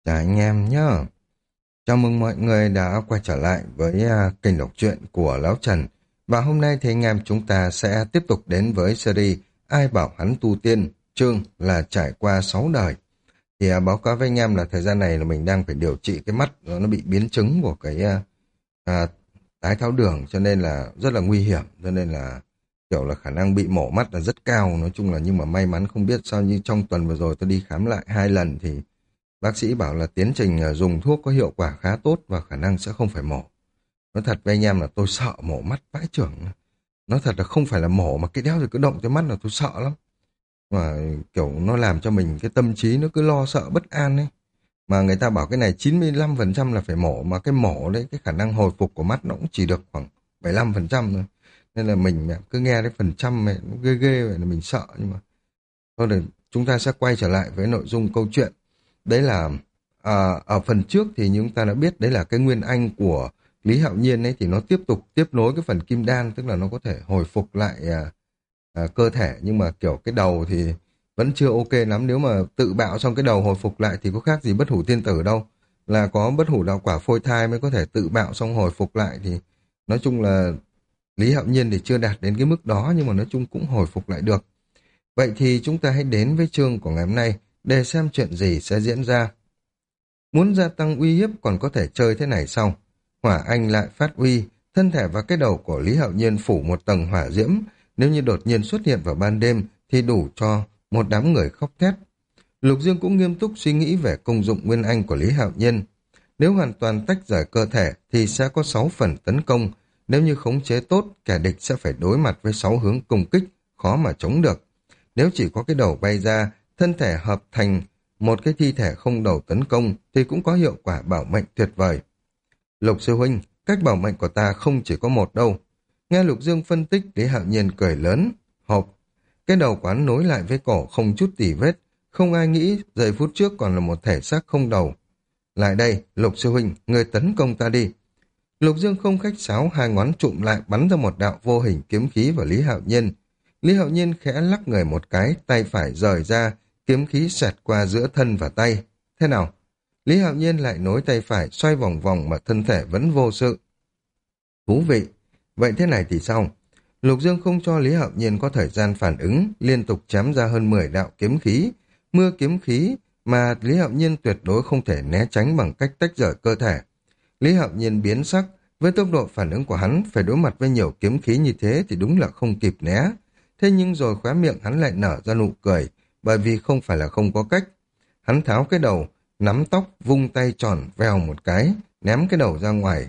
Chào anh em nhé. Chào mừng mọi người đã quay trở lại với kênh đọc truyện của Lão Trần. Và hôm nay thì anh em chúng ta sẽ tiếp tục đến với series Ai bảo hắn tu tiên, chương là trải qua 6 đời. Thì báo cáo với anh em là thời gian này là mình đang phải điều trị cái mắt nó bị biến chứng của cái à, tái tháo đường, cho nên là rất là nguy hiểm, cho nên là kiểu là khả năng bị mổ mắt là rất cao. Nói chung là nhưng mà may mắn không biết sao, như trong tuần vừa rồi tôi đi khám lại 2 lần thì bác sĩ bảo là tiến trình dùng thuốc có hiệu quả khá tốt và khả năng sẽ không phải mổ. Nói thật với anh em là tôi sợ mổ mắt vãi chưởng. Nói thật là không phải là mổ mà cái đéo thì cứ động tới mắt là tôi sợ lắm. Mà kiểu nó làm cho mình cái tâm trí nó cứ lo sợ bất an ấy. Mà người ta bảo cái này 95% là phải mổ, mà cái mổ đấy cái khả năng hồi phục của mắt nó cũng chỉ được khoảng 75% thôi. Nên là mình cứ nghe cái phần trăm này nó ghê ghê vậy là mình sợ. Nhưng mà thôi thì chúng ta sẽ quay trở lại với nội dung câu chuyện. Đấy là ở phần trước thì chúng ta đã biết đấy là cái nguyên anh của Lý Hạo Nhiên ấy, thì nó tiếp tục tiếp nối cái phần kim đan, tức là nó có thể hồi phục lại cơ thể, nhưng mà kiểu cái đầu thì vẫn chưa ok lắm. Nếu mà tự bạo xong cái đầu hồi phục lại thì có khác gì bất hủ tiên tử đâu, là có bất hủ đạo quả phôi thai mới có thể tự bạo xong hồi phục lại. Thì nói chung là Lý Hạo Nhiên thì chưa đạt đến cái mức đó, nhưng mà nói chung cũng hồi phục lại được. Vậy thì chúng ta hãy đến với chương của ngày hôm nay để xem chuyện gì sẽ diễn ra. Muốn gia tăng uy hiếp còn có thể chơi thế này sau. Hỏa anh lại phát uy, thân thể và cái đầu của Lý Hạo Nhiên phủ một tầng hỏa diễm. Nếu như đột nhiên xuất hiện vào ban đêm thì đủ cho một đám người khóc thét. Lục Dương cũng nghiêm túc suy nghĩ về công dụng nguyên anh của Lý Hạo Nhiên. Nếu hoàn toàn tách rời cơ thể thì sẽ có 6 phần tấn công. Nếu như khống chế tốt, kẻ địch sẽ phải đối mặt với 6 hướng công kích, khó mà chống được. Nếu chỉ có cái đầu bay ra, thân thể hợp thành một cái thi thể không đầu tấn công thì cũng có hiệu quả bảo mệnh tuyệt vời. Lục sư huynh, cách bảo mệnh của ta không chỉ có một đâu. Nghe Lục Dương phân tích, Lý Hạo Nhiên cười lớn. Hộp, cái đầu quán nối lại với cổ không chút tì vết. Không ai nghĩ giây phút trước còn là một thể xác không đầu. Lại đây, Lục sư huynh, người tấn công ta đi. Lục Dương không khách sáo, hai ngón trụm lại bắn ra một đạo vô hình kiếm khí vào Lý Hạo Nhiên. Lý Hạo Nhiên khẽ lắc người một cái, tay phải rời ra, kiếm khí xẹt qua giữa thân và tay. Thế nào? Lý Hạo Nhiên lại nối tay phải xoay vòng vòng mà thân thể vẫn vô sự. Thú vị. Vậy thế này thì sao? Lục Dương không cho Lý Hạo Nhiên có thời gian phản ứng, liên tục chém ra hơn 10 đạo kiếm khí. Mưa kiếm khí mà Lý Hạo Nhiên tuyệt đối không thể né tránh bằng cách tách rời cơ thể. Lý Hạo Nhiên biến sắc, với tốc độ phản ứng của hắn phải đối mặt với nhiều kiếm khí như thế thì đúng là không kịp né. Thế nhưng rồi khóe miệng hắn lại nở ra nụ cười, bởi vì không phải là không có cách. Hắn tháo cái đầu, nắm tóc, vung tay tròn vèo một cái, ném cái đầu ra ngoài.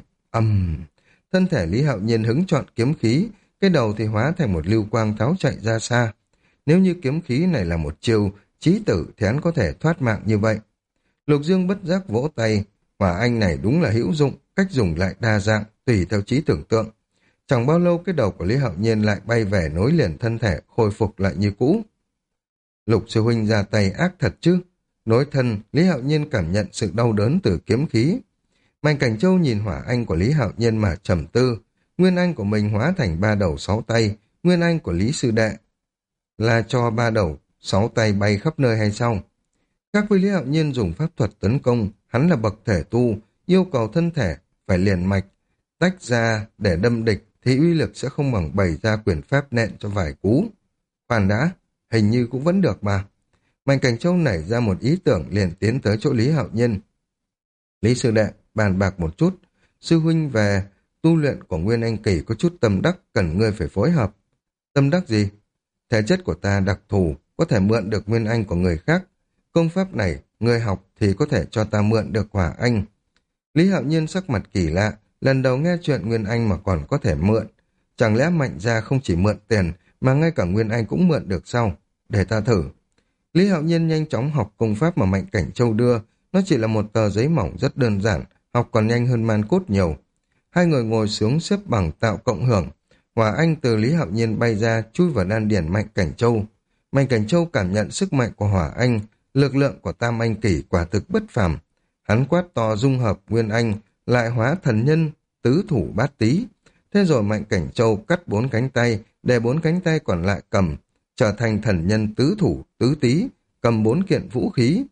Thân thể Lý Hạo Nhiên hứng chọn kiếm khí, cái đầu thì hóa thành một lưu quang tháo chạy ra xa. Nếu như kiếm khí này là một chiêu chí tử thì hắn có thể thoát mạng như vậy. Lục Dương bất giác vỗ tay, hỏa anh này đúng là hữu dụng, cách dùng lại đa dạng, tùy theo trí tưởng tượng. Chẳng bao lâu cái đầu của Lý Hạo Nhiên lại bay về nối liền thân thể, khôi phục lại như cũ. Lục sư huynh ra tay ác thật chứ. Nối thân, Lý Hạo Nhiên cảm nhận sự đau đớn từ kiếm khí. Mạnh Cảnh Châu nhìn hỏa anh của Lý Hạo Nhiên mà trầm tư. Nguyên anh của mình hóa thành 3 đầu 6 tay, nguyên anh của Lý Sư Đệ là cho 3 đầu 6 tay bay khắp nơi hay sao? Khác với Lý Hạo Nhiên dùng pháp thuật tấn công, hắn là bậc thể tu, yêu cầu thân thể phải liền mạch, tách ra để đâm địch thì uy lực sẽ không bằng bày ra quyền pháp nện cho vài cú. Khoan đã, hình như cũng vẫn được mà. Mạnh Cảnh Châu nảy ra một ý tưởng liền tiến tới chỗ Lý Hạo Nhiên. Lý sư đệ, bàn bạc một chút, sư huynh về tu luyện của Nguyên Anh Kỳ có chút tâm đắc cần ngươi phải phối hợp. Tâm đắc gì? Thể chất của ta đặc thù, có thể mượn được Nguyên Anh của người khác. Công pháp này, ngươi học thì có thể cho ta mượn được hỏa anh. Lý Hạo Nhiên sắc mặt kỳ lạ, lần đầu nghe chuyện Nguyên Anh mà còn có thể mượn. Chẳng lẽ Mạnh gia không chỉ mượn tiền, mà ngay cả Nguyên Anh cũng mượn được sao? Để ta thử. Lý Hạo Nhiên nhanh chóng học công pháp mà Mạnh Cảnh Châu đưa. Nó chỉ là một tờ giấy mỏng rất đơn giản, học còn nhanh hơn man cốt nhiều. Hai người ngồi xuống xếp bằng tạo cộng hưởng. Hỏa anh từ Lý Hạo Nhiên bay ra chui vào đan điển Mạnh Cảnh Châu. Mạnh Cảnh Châu cảm nhận sức mạnh của hỏa anh, lực lượng của Tam Anh Kỷ quả thực bất phàm. Hắn quát to dung hợp Nguyên Anh, lại hóa thần nhân, tứ thủ bát tý. Thế rồi Mạnh Cảnh Châu cắt 4 cánh tay, để 4 cánh tay còn lại cầm, trở thành thần nhân tứ thủ tứ tý, cầm 4 kiện vũ khí.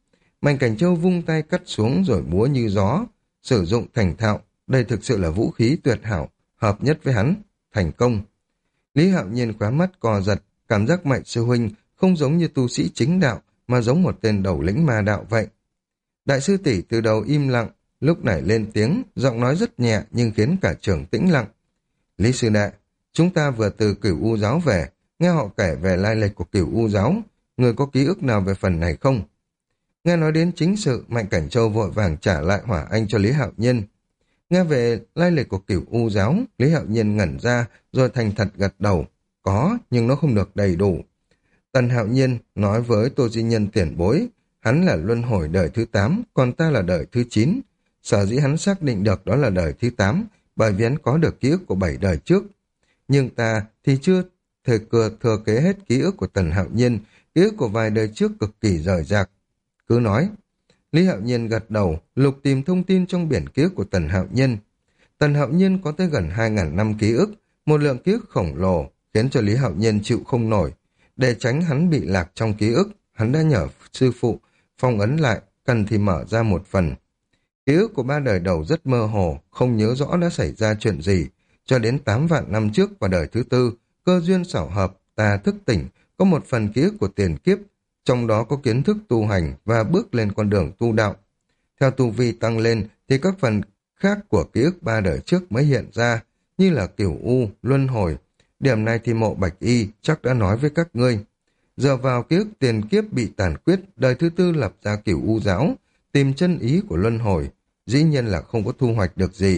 Mạnh Cảnh Châu vung tay cắt xuống rồi múa như gió, sử dụng thành thạo, đây thực sự là vũ khí tuyệt hảo, hợp nhất với hắn, thành công. Lý Hạo Nhiên khóa mắt co giật, cảm giác Mạnh sư huynh không giống như tu sĩ chính đạo, mà giống một tên đầu lĩnh ma đạo vậy. Đại sư tỷ từ đầu im lặng, lúc này lên tiếng, giọng nói rất nhẹ nhưng khiến cả trường tĩnh lặng. Lý sư đệ, chúng ta vừa từ Cửu U giáo về, nghe họ kể về lai lịch của Cửu U giáo, người có ký ức nào về phần này không? Nghe nói đến chính sự, Mạnh Cảnh Châu vội vàng trả lại hỏa anh cho Lý Hạo Nhiên. Nghe về lai lịch của Cửu U giáo, Lý Hạo Nhiên ngẩn ra rồi thành thật gật đầu. Có, nhưng nó không được đầy đủ. Tần Hạo Nhiên nói với Tô Di Nhân tiền bối, hắn là luân hồi đời thứ 8, còn ta là đời thứ 9. Sở dĩ hắn xác định được đó là đời thứ 8, bởi vì hắn có được ký ức của 7 đời trước. Nhưng ta thì chưa thừa kế hết ký ức của Tần Hạo Nhiên, ký ức của vài đời trước cực kỳ rời rạc. Cứ nói. Lý Hạo Nhiên gật đầu, lục tìm thông tin trong biển ký ức của Tần Hạo Nhiên. Tần Hạo Nhiên có tới gần 2.000 năm ký ức, một lượng ký ức khổng lồ, khiến cho Lý Hạo Nhiên chịu không nổi. Để tránh hắn bị lạc trong ký ức, hắn đã nhờ sư phụ phong ấn lại, cần thì mở ra một phần. Ký ức của 3 đời đầu rất mơ hồ, không nhớ rõ đã xảy ra chuyện gì. Cho đến 8 vạn năm trước và đời thứ 4, cơ duyên xảo hợp, ta thức tỉnh, có một phần ký ức của tiền kiếp, trong đó có kiến thức tu hành và bước lên con đường tu đạo. Theo tu vi tăng lên thì các phần khác của ký ức 3 đời trước mới hiện ra, như là Cửu U, luân hồi. Điểm này thì Mộ Bạch Y chắc đã nói với các ngươi. Dựa vào ký ức tiền kiếp bị tàn quyết, đời thứ 4 lập ra Cửu U giáo, tìm chân ý của luân hồi, dĩ nhiên là không có thu hoạch được gì.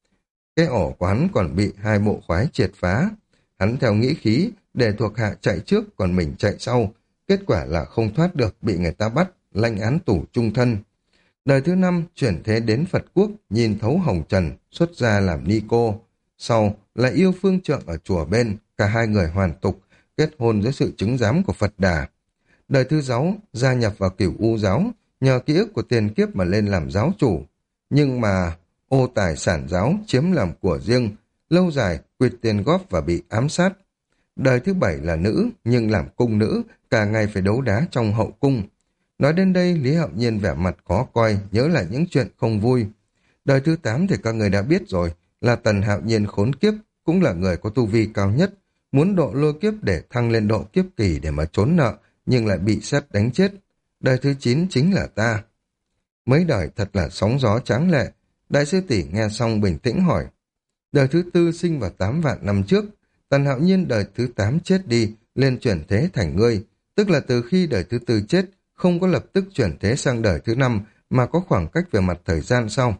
Cái ổ của hắn còn bị 2 bộ khoái triệt phá. Hắn theo nghĩ khí, để thuộc hạ chạy trước còn mình chạy sau. Kết quả là không thoát được, bị người ta bắt, lãnh án tù chung thân. Đời thứ 5 chuyển thế đến Phật quốc, nhìn thấu hồng trần, xuất gia làm ni cô. Sau là yêu phương trượng ở chùa bên, cả hai người hoàn tục, kết hôn dưới sự chứng giám của Phật Đà. Đời thứ 6 gia nhập vào Cửu U giáo, nhờ ký ức của tiền kiếp mà lên làm giáo chủ. Nhưng mà ô tài sản giáo chiếm làm của riêng, lâu dài quyệt tiền góp và bị ám sát. Đời thứ 7 là nữ, nhưng làm cung nữ, cả ngày phải đấu đá trong hậu cung. Nói đến đây, Lý Hạo Nhiên vẻ mặt khó coi, nhớ lại những chuyện không vui. Đời thứ 8 thì các người đã biết rồi, là Tần Hạo Nhiên khốn kiếp, cũng là người có tu vi cao nhất, muốn độ lôi kiếp để thăng lên độ kiếp kỳ để mà trốn nợ, nhưng lại bị sét đánh chết. Đời thứ 9 chính là ta. Mấy đời thật là sóng gió tráng lệ. Đại sư tỷ nghe xong bình tĩnh hỏi. Đời thứ 4 sinh vào 8 vạn năm trước, Tần Hạo Nhiên đời thứ 8 chết đi, lên chuyển thế thành ngươi, tức là từ khi đời thứ 4 chết, không có lập tức chuyển thế sang đời thứ 5 mà có khoảng cách về mặt thời gian sau.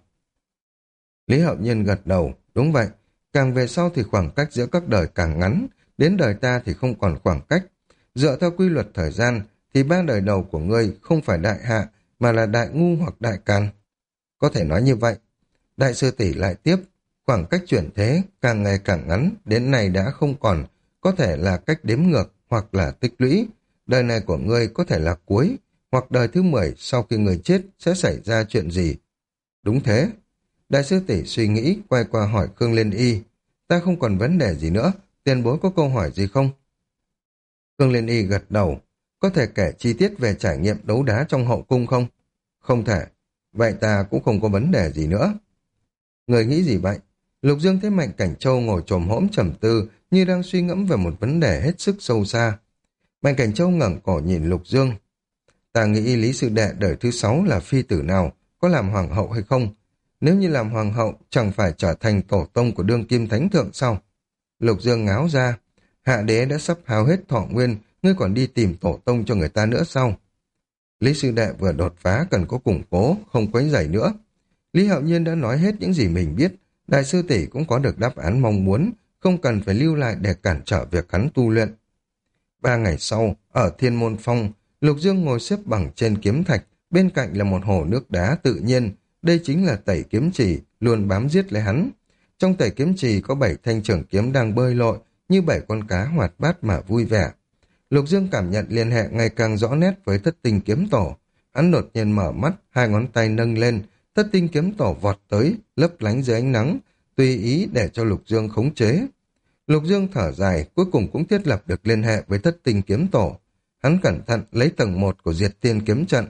Lý Hạo Nhiên gật đầu, đúng vậy, càng về sau thì khoảng cách giữa các đời càng ngắn, đến đời ta thì không còn khoảng cách. Dựa theo quy luật thời gian thì 3 đời đầu của ngươi không phải đại hạ mà là đại ngu hoặc đại can. Có thể nói như vậy. Đại sư tỷ lại tiếp, khoảng cách chuyển thế càng ngày càng ngắn, đến nay đã không còn, có thể là cách đếm ngược hoặc là tích lũy. Đời này của ngươi có thể là cuối, hoặc đời thứ 10 sau khi người chết sẽ xảy ra chuyện gì. Đúng thế. Đại sư tỷ suy nghĩ, quay qua hỏi Khương Liên Y. Ta không còn vấn đề gì nữa, tiền bối có câu hỏi gì không? Khương Liên Y gật đầu. Có thể kể chi tiết về trải nghiệm đấu đá trong hậu cung không? Không thể. Vậy ta cũng không có vấn đề gì nữa. Người nghĩ gì vậy? Lục Dương thấy Mạnh Cảnh Châu ngồi chồm hổm trầm tư, như đang suy ngẫm về một vấn đề hết sức sâu xa. Mạnh Cảnh Châu ngẩng cổ nhìn Lục Dương. Ta nghĩ Lý sư đệ đời thứ 6 là phi tử nào, có làm hoàng hậu hay không? Nếu như làm hoàng hậu, chẳng phải trở thành tổ tông của đương kim thánh thượng sao? Lục Dương ngáo ra. Hạ đế đã sắp hao hết thọ nguyên, ngươi còn đi tìm tổ tông cho người ta nữa sao? Lý sư đệ vừa đột phá cần có củng cố, không quấy rầy nữa. Lý Hạo Nhiên đã nói hết những gì mình biết, đại sư tỷ cũng có được đáp án mong muốn, không cần phải lưu lại để cản trở việc hắn tu luyện. 3 ngày sau, ở Thiên Môn Phong, Lục Dương ngồi xếp bằng trên kiếm thạch, bên cạnh là một hồ nước đá tự nhiên, đây chính là tẩy kiếm trì, luôn bám giết lấy hắn. Trong tẩy kiếm trì có 7 thanh trưởng kiếm đang bơi lội, như 7 con cá hoạt bát mà vui vẻ. Lục Dương cảm nhận liên hệ ngày càng rõ nét với Thất Tinh kiếm tổ. Hắn đột nhiên mở mắt, 2 ngón tay nâng lên, Thất Tinh kiếm tổ vọt tới, lấp lánh dưới ánh nắng, tùy ý để cho Lục Dương khống chế. Lục Dương thở dài, cuối cùng cũng thiết lập được liên hệ với Thất Tinh kiếm tổ. Hắn cẩn thận lấy tầng 1 của Diệt Tiên kiếm trận,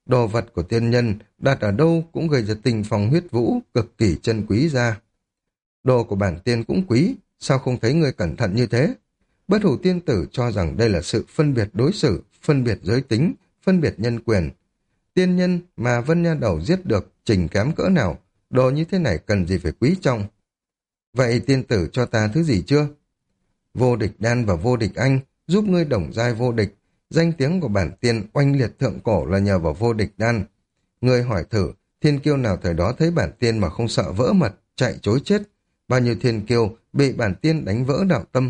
Đồ vật của tiên nhân đặt ở đâu cũng gây ra tình phong huyết vũ, cực kỳ chân quý ra. Đồ của bản tiên cũng quý, sao không thấy ngươi cẩn thận như thế? Bất hủ tiên tử cho rằng đây là sự phân biệt đối xử, phân biệt giới tính, phân biệt nhân quyền. Tiên nhân mà Vân Nha Đầu giết được trình kém cỡ nào, đồ như thế này cần gì phải quý trọng. Vậy tiên tử cho ta thứ gì chưa? Vô địch đan và vô địch anh giúp ngươi đồng giai vô địch. Danh tiếng của bản tiên oanh liệt thượng cổ là nhờ vào vô địch đan. Ngươi hỏi thử, thiên kiêu nào thời đó thấy bản tiên mà không sợ vỡ mật, chạy chối chết. Bao nhiêu thiên kiêu bị bản tiên đánh vỡ đạo tâm.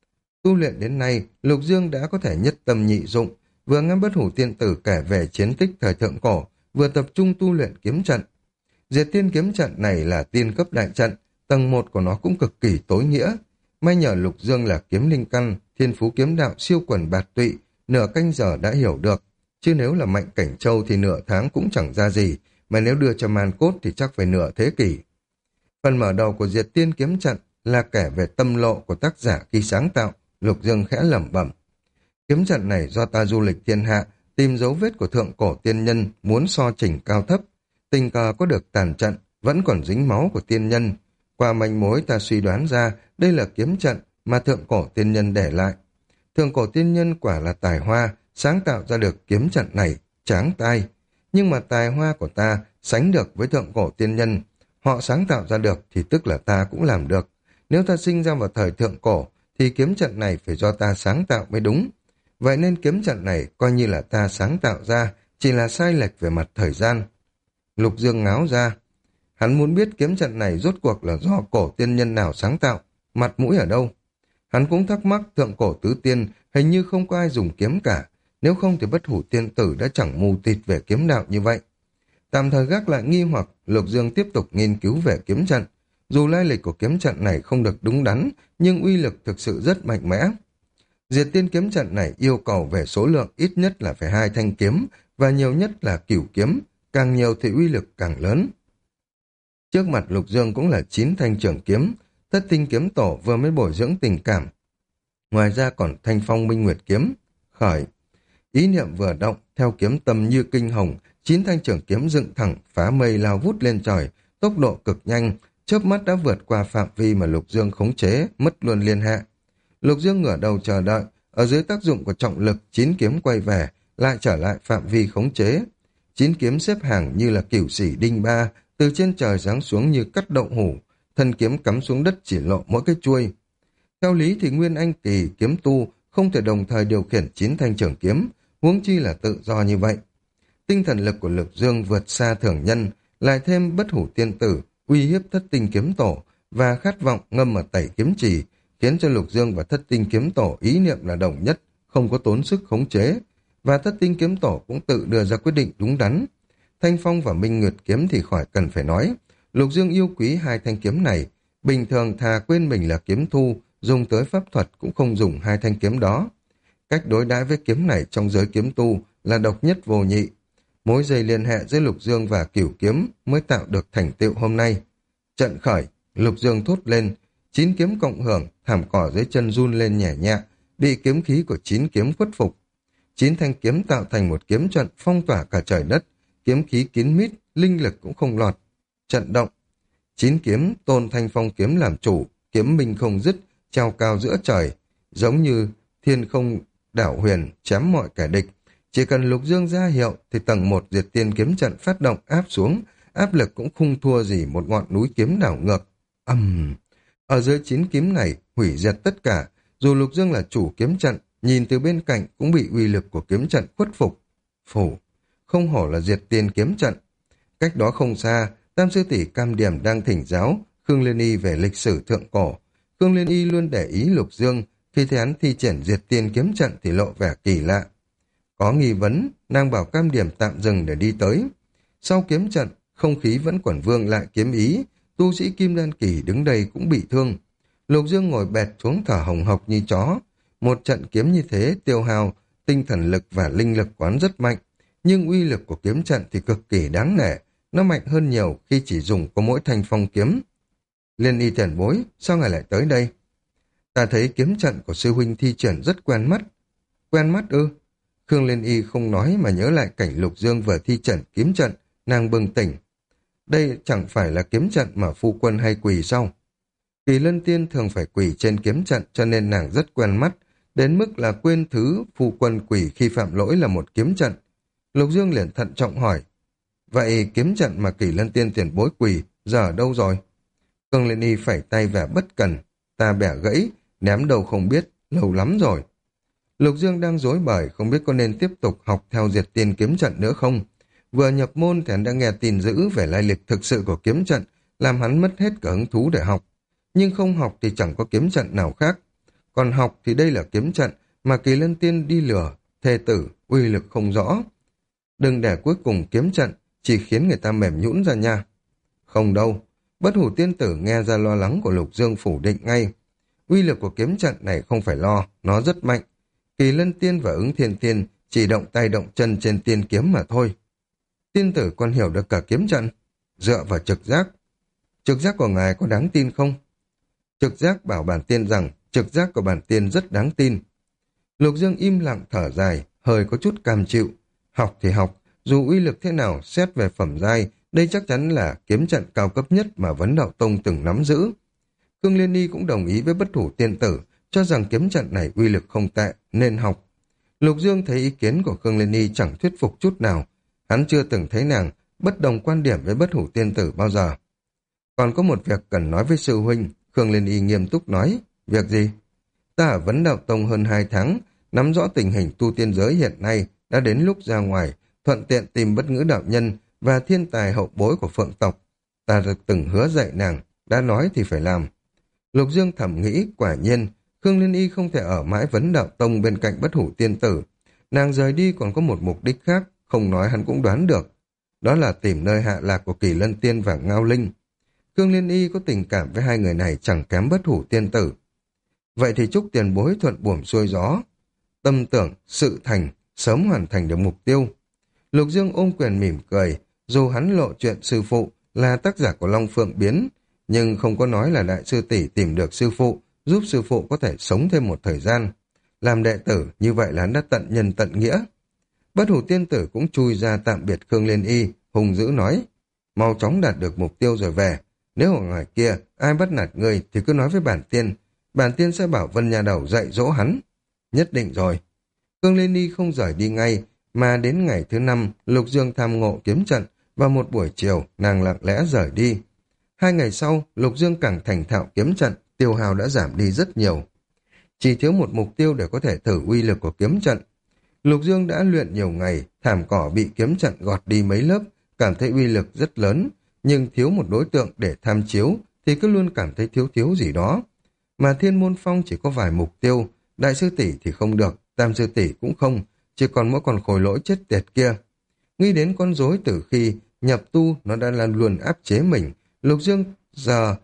Tu luyện đến nay, Lục Dương đã có thể nhất tâm nhị dụng, vừa nghe bất hủ tiên tử kể về chiến tích thời thượng cổ, vừa tập trung tu luyện kiếm trận. Diệt tiên kiếm trận này là tiên cấp đại trận, tầng 1 của nó cũng cực kỳ tối nghĩa. May nhờ Lục Dương là kiếm linh căn, thiên phú kiếm đạo siêu quần bạt tụy, nửa canh giờ đã hiểu được. Chứ nếu là Mạnh Cảnh Châu thì nửa tháng cũng chẳng ra gì, mà nếu đưa cho Man Cốt thì chắc phải nửa thế kỷ. Phần mở đầu của Diệt tiên kiếm trận là kể về tâm lộ của tác giả khi sáng tạo. Lục Dương khẽ lẩm bẩm. Kiếm trận này do ta du lịch thiên hạ, tìm dấu vết của thượng cổ tiên nhân, muốn so chỉnh cao thấp. Tình cờ có được tàn trận, vẫn còn dính máu của tiên nhân. Qua manh mối ta suy đoán ra đây là kiếm trận mà thượng cổ tiên nhân để lại. Thượng cổ tiên nhân quả là tài hoa, sáng tạo ra được kiếm trận này, tráng tai. Nhưng mà tài hoa của ta sánh được với thượng cổ tiên nhân. Họ sáng tạo ra được thì tức là ta cũng làm được. Nếu ta sinh ra vào thời thượng cổ, thì kiếm trận này phải do ta sáng tạo mới đúng. Vậy nên kiếm trận này coi như là ta sáng tạo ra, chỉ là sai lệch về mặt thời gian. Lục Dương ngáo ra. Hắn muốn biết kiếm trận này rốt cuộc là do cổ tiên nhân nào sáng tạo, mặt mũi ở đâu. Hắn cũng thắc mắc thượng cổ tứ tiên hình như không có ai dùng kiếm cả, nếu không thì bất hủ tiên tử đã chẳng mù tịt về kiếm đạo như vậy. Tạm thời gác lại nghi hoặc, Lục Dương tiếp tục nghiên cứu về kiếm trận. Dù lai lịch của kiếm trận này không được đúng đắn, nhưng uy lực thực sự rất mạnh mẽ. Diệt tiên kiếm trận này yêu cầu về số lượng ít nhất là phải 2 thanh kiếm, và nhiều nhất là cửu kiếm, càng nhiều thì uy lực càng lớn. Trước mặt Lục Dương cũng là 9 thanh trường kiếm, Thất tinh kiếm tổ vừa mới bồi dưỡng tình cảm. Ngoài ra còn thanh phong minh nguyệt kiếm, khởi. Ý niệm vừa động, theo kiếm tâm như kinh hồng, 9 thanh trường kiếm dựng thẳng, phá mây lao vút lên trời, tốc độ cực nhanh, chớp mắt đã vượt qua phạm vi mà Lục Dương khống chế, mất luôn liên hệ. Lục Dương ngửa đầu chờ đợi, ở dưới tác dụng của trọng lực, 9 kiếm quay về, lại trở lại phạm vi khống chế. 9 kiếm xếp hàng như là cửu sĩ đinh ba, từ trên trời giáng xuống như cắt đậu hủ, thân kiếm cắm xuống đất chỉ lộ mỗi cái chuôi. Theo lý thì Nguyên Anh kỳ kiếm tu không thể đồng thời điều khiển 9 thanh trường kiếm, huống chi là tự do như vậy. Tinh thần lực của Lục Dương vượt xa thường nhân, lại thêm bất hủ tiên tử, uy hiếp thất tinh kiếm tổ và khát vọng ngâm ở tẩy kiếm trì, khiến cho Lục Dương và thất tinh kiếm tổ ý niệm là đồng nhất, không có tốn sức khống chế, và thất tinh kiếm tổ cũng tự đưa ra quyết định đúng đắn. Thanh phong và minh nguyệt kiếm thì khỏi cần phải nói. Lục Dương yêu quý 2 thanh kiếm này, bình thường thà quên mình là kiếm thu, dùng tới pháp thuật cũng không dùng 2 thanh kiếm đó. Cách đối đãi với kiếm này trong giới kiếm tu là độc nhất vô nhị. Mối dây liên hệ giữa Lục Dương và cửu kiếm mới tạo được thành tựu hôm nay. Trận khởi, Lục Dương thốt lên, 9 kiếm cộng hưởng, thảm cỏ dưới chân run lên nhẹ nhẹ, bị kiếm khí của 9 kiếm khuất phục. 9 thanh kiếm tạo thành một kiếm trận phong tỏa cả trời đất, kiếm khí kín mít, linh lực cũng không lọt. Trận động, 9 kiếm tôn thanh phong kiếm làm chủ, kiếm minh không dứt, treo cao giữa trời, giống như thiên không đảo huyền, chém mọi kẻ địch. Chỉ cần Lục Dương ra hiệu thì tầng 1 diệt tiên kiếm trận phát động áp xuống, áp lực cũng không thua gì một ngọn núi kiếm đảo ngược. Ở dưới 9 kiếm này hủy diệt tất cả, dù Lục Dương là chủ kiếm trận, nhìn từ bên cạnh cũng bị uy lực của kiếm trận khuất phục. Phủ, không hổ là diệt tiên kiếm trận. Cách đó không xa, Tam sư tỷ Cam Điểm đang thỉnh giáo Khương Liên Y về lịch sử thượng cổ. Khương Liên Y luôn để ý Lục Dương, khi thấy hắn thi triển diệt tiên kiếm trận thì lộ vẻ kỳ lạ. Có nghi vấn, nàng bảo Cam Điểm tạm dừng để đi tới. Sau kiếm trận, không khí vẫn còn vương lại kiếm ý, tu sĩ Kim Đan Kỳ đứng đây cũng bị thương. Lục Dương ngồi bẹt xuống thở hồng hộc như chó. Một trận kiếm như thế tiêu hao, tinh thần lực và linh lực quán rất mạnh, nhưng uy lực của kiếm trận thì cực kỳ đáng nể, nó mạnh hơn nhiều khi chỉ dùng có mỗi thanh phong kiếm. Liên Y tiền bối, sao ngài lại tới đây? Ta thấy kiếm trận của sư huynh thi triển rất quen mắt. Quen mắt ư? Khương Liên Y không nói mà nhớ lại cảnh Lục Dương vừa thi triển kiếm trận, nàng bừng tỉnh. Đây chẳng phải là kiếm trận mà phu quân hay quỳ sao? Kỳ Lân Tiên thường phải quỳ trên kiếm trận cho nên nàng rất quen mắt, đến mức là quên thứ phu quân quỳ khi phạm lỗi là một kiếm trận. Lục Dương liền thận trọng hỏi, vậy kiếm trận mà Kỳ Lân Tiên tiền bối quỳ giờ ở đâu rồi? Khương Liên Y phẩy tay vẻ bất cần, ta bẻ gãy, ném đâu không biết, lâu lắm rồi. Lục Dương đang rối bời, không biết có nên tiếp tục học theo Diệt Tiên kiếm trận nữa không. Vừa nhập môn thì hắn đã nghe tin dữ về lai lịch thực sự của kiếm trận, làm hắn mất hết cả hứng thú để học. Nhưng không học thì chẳng có kiếm trận nào khác. Còn học thì đây là kiếm trận mà Kỳ Lân Tiên đi lừa, thê tử, uy lực không rõ. Đừng để cuối cùng kiếm trận chỉ khiến người ta mềm nhũn ra nha. Không đâu, Bất Hủ Tiên Tử nghe ra lo lắng của Lục Dương phủ định ngay. Uy lực của kiếm trận này không phải lo, nó rất mạnh. Kỳ Lân Tiên và Ứng Thiên Tiên chỉ động tay động chân trên tiên kiếm mà thôi. Tiên tử còn hiểu được cả kiếm trận, dựa vào trực giác. Trực giác của ngài có đáng tin không? Trực giác bảo bản tiên rằng trực giác của bản tiên rất đáng tin. Lục Dương im lặng thở dài, hơi có chút cam chịu. Học thì học, dù uy lực thế nào xét về phẩm giai, đây chắc chắn là kiếm trận cao cấp nhất mà Vấn Đạo Tông từng nắm giữ. Khương Liên Nhi cũng đồng ý với Bất Hủ Tiên Tử, cho rằng kiếm trận này uy lực không tệ, nên học. Lục Dương thấy ý kiến của Khương Liên Nhi chẳng thuyết phục chút nào. Hắn chưa từng thấy nàng bất đồng quan điểm với Bất Hủ Tiên Tử bao giờ. Còn có một việc cần nói với sư huynh, Khương Liên Y nghiêm túc nói. Việc gì? Ta ở Vấn Đạo Tông hơn 2 tháng, nắm rõ tình hình tu tiên giới hiện nay, đã đến lúc ra ngoài, thuận tiện tìm Bất Ngữ đạo nhân và thiên tài hậu bối của Phượng tộc. Ta từng hứa dạy nàng, đã nói thì phải làm. Lục Dương thầm nghĩ, quả nhiên, Khương Liên Y không thể ở mãi Vấn Đạo Tông bên cạnh Bất Hủ Tiên Tử. Nàng rời đi còn có một mục đích khác, không nói hắn cũng đoán được. Đó là tìm nơi hạ lạc của Kỳ Lân Tiên và Ngao Linh. Khương Liên Y có tình cảm với hai người này chẳng kém Bất Hủ Tiên Tử. Vậy thì chúc tiền bối thuận buồm xuôi gió. Tâm tưởng, sự thành, sớm hoàn thành được mục tiêu. Lục Dương ôm quyền mỉm cười, dù hắn lộ chuyện sư phụ là tác giả của Long Phượng Biến, nhưng không có nói là đại sư tỷ tìm được sư phụ, giúp sư phụ có thể sống thêm một thời gian. Làm đệ tử, như vậy là hắn đã tận nhân tận nghĩa. Bất Hủ Tiên Tử cũng chui ra tạm biệt Khương Liên Y, hùng dữ nói, mau chóng đạt được mục tiêu rồi về. Nếu ở ngoài kia, ai bắt nạt ngươi thì cứ nói với bản tiên sẽ bảo Vân Nha Đầu dạy dỗ hắn. Nhất định rồi. Khương Liên Y không rời đi ngay, mà đến ngày thứ 5, Lục Dương tham ngộ kiếm trận, và một buổi chiều, nàng lặng lẽ rời đi. 2 ngày sau, Lục Dương càng thành thạo kiếm trận, tiêu hao đã giảm đi rất nhiều. Chỉ thiếu một mục tiêu để có thể thử uy lực của kiếm trận. Lục Dương đã luyện nhiều ngày, thảm cỏ bị kiếm trận gọt đi mấy lớp, cảm thấy uy lực rất lớn, nhưng thiếu một đối tượng để tham chiếu thì cứ luôn cảm thấy thiếu gì đó. Mà Thiên Môn Phong chỉ có vài mục tiêu, đại sư tỷ thì không được, tam sư tỷ cũng không, chỉ còn mỗi con khối lỗi chết tiệt kia. Nghĩ đến con rối từ khi nhập tu nó đã luôn áp chế mình, Lục Dương giờ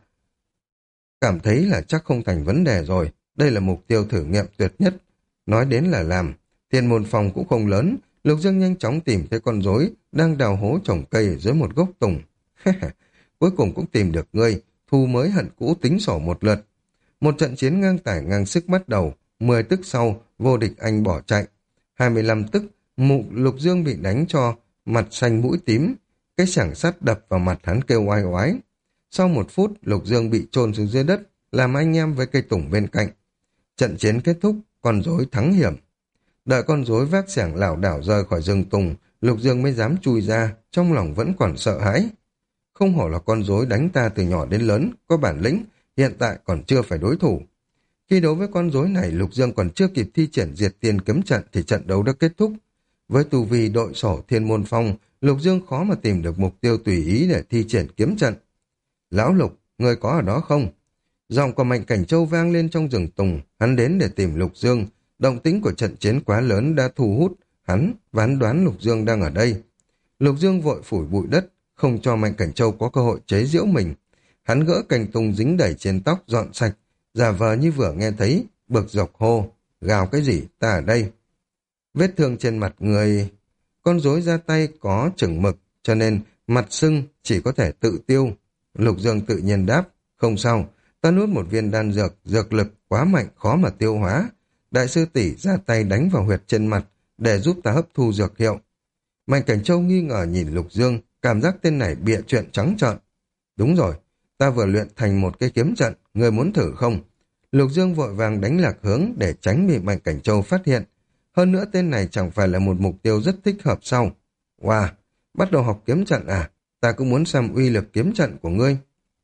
cảm thấy là chắc không thành vấn đề rồi, đây là mục tiêu thử nghiệm tuyệt nhất. Nói đến là làm, Thiên Môn Phong cũng không lớn, Lục Dương nhanh chóng tìm thấy con rối đang đào hố trồng cây ở dưới một gốc tùng. Cuối cùng cũng tìm được ngươi, thù mới hận cũ tính sổ một lượt. Một trận chiến ngang tải ngang sức bắt đầu, 10 tức sau, vô địch anh bỏ chạy. 25 tức, Lục Dương bị đánh cho mặt xanh mũi tím, cái xảng sắt đập vào mặt hắn kêu oai oái. Sau 1 phút, Lục Dương bị chôn xuống dưới đất, làm anh em với cây tùng bên cạnh. Trận chiến kết thúc, con rối thắng hiểm. Đợi con rối vác xẻng lảo đảo rời khỏi rừng tùng, Lục Dương mới dám chui ra, trong lòng vẫn còn sợ hãi. Không hổ là con rối đánh ta từ nhỏ đến lớn, có bản lĩnh, hiện tại còn chưa phải đối thủ. Khi đấu với con rối này, Lục Dương còn chưa kịp thi triển diệt tiên kiếm trận thì trận đấu đã kết thúc. Với tu vi đội sổ Thiên Môn Phong, Lục Dương khó mà tìm được mục tiêu tùy ý để thi triển kiếm trận. Lão Lục, người có ở đó không? Giọng của Mạnh Cảnh Châu vang lên trong rừng tùng, hắn đến để tìm Lục Dương. Động tĩnh của trận chiến quá lớn đã thu hút hắn và hắn đoán Lục Dương đang ở đây. Lục Dương vội phủi bụi đất, không cho Mạnh Cảnh Châu có cơ hội chế giễu mình. Hắn gỡ cành tùng dính đầy trên tóc dọn sạch, giả vờ như vừa nghe thấy, bực dọc hô, gào cái gì, ta ở đây. Vết thương trên mặt người, con rối ra tay có chừng mực, cho nên mặt sưng chỉ có thể tự tiêu. Lục Dương tự nhiên đáp, không sao, ta nuốt một viên đan dược, dược lực quá mạnh khó mà tiêu hóa. Đại sư tỷ ra tay đánh vào huyệt trên mặt, để giúp ta hấp thu dược hiệu. Mạnh Cảnh Châu nghi ngờ nhìn Lục Dương, cảm giác tên này bịa chuyện trắng trợn. Đúng rồi, ta vừa luyện thành một cái kiếm trận, người muốn thử không? Lục Dương vội vàng đánh lạc hướng để tránh bị Mạnh Cảnh Châu phát hiện. Hơn nữa tên này chẳng phải là một mục tiêu rất thích hợp sao? Wow, bắt đầu học kiếm trận à? Ta cũng muốn xem uy lực kiếm trận của ngươi.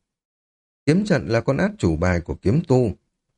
Kiếm trận là con át chủ bài của kiếm tu.